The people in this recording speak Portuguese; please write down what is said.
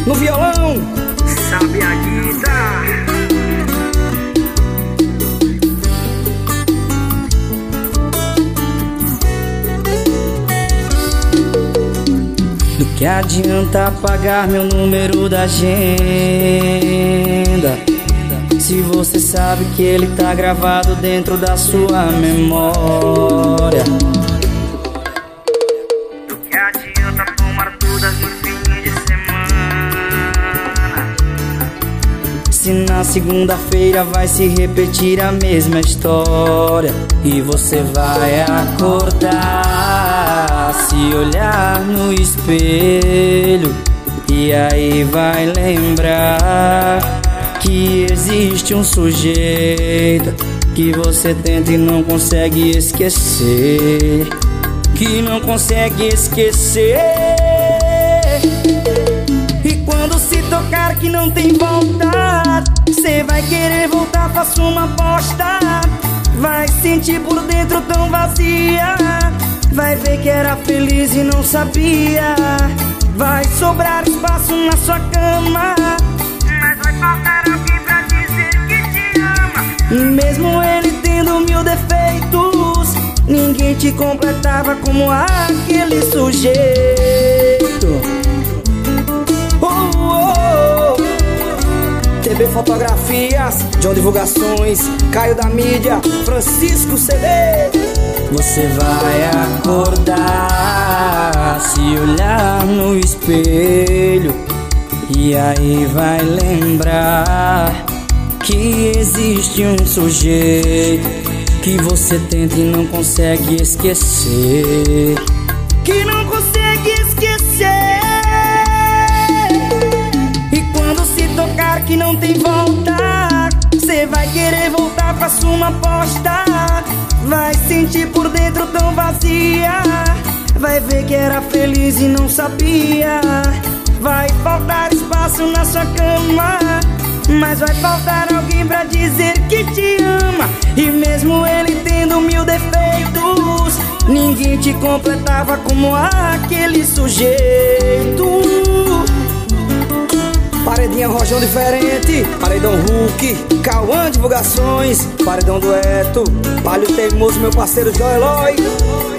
no violão, sabe a guitarra. do que adianta apagar meu número da agenda, se você sabe que ele tá gravado dentro da sua memória. Do que adianta tomar todas no fim de semana, se na segunda-feira vai se repetir a mesma história. E você vai acordar, se olhar no espelho, e aí vai lembrar que existe um sujeito que você tenta e não consegue esquecer, que não consegue esquecer. E quando se tocar que não tem volta, cê vai querer voltar, faça uma aposta. Vai sentir por dentro tão vazia, vai ver que era feliz e não sabia. Vai sobrar espaço na sua cama, mas vai faltar alguém pra dizer que te ama. e mesmo ele tendo mil defeitos, ninguém te completava como aquele sujeito. TB Fotografias, John Divulgações, Caio da Mídia, Francisco CD. Você vai acordar, se olhar no espelho, e aí vai lembrar que existe um sujeito que você tenta e não consegue esquecer, que não consegue esquecer. E quando se tocar que não tem volta, cê vai querer voltar, faça uma aposta. Vai sentir por dentro tão vazia, vai ver que era feliz e não sabia. Vai faltar espaço na sua cama, mas vai faltar alguém pra dizer que te ama. E mesmo ele tendo mil defeitos, ninguém te completava como aquele sujeito. Paredinha Rojão Diferente, Paredão Hulk, Cauã Divulgações, Paredão Dueto, Palio Teimoso, meu parceiro Joeloy.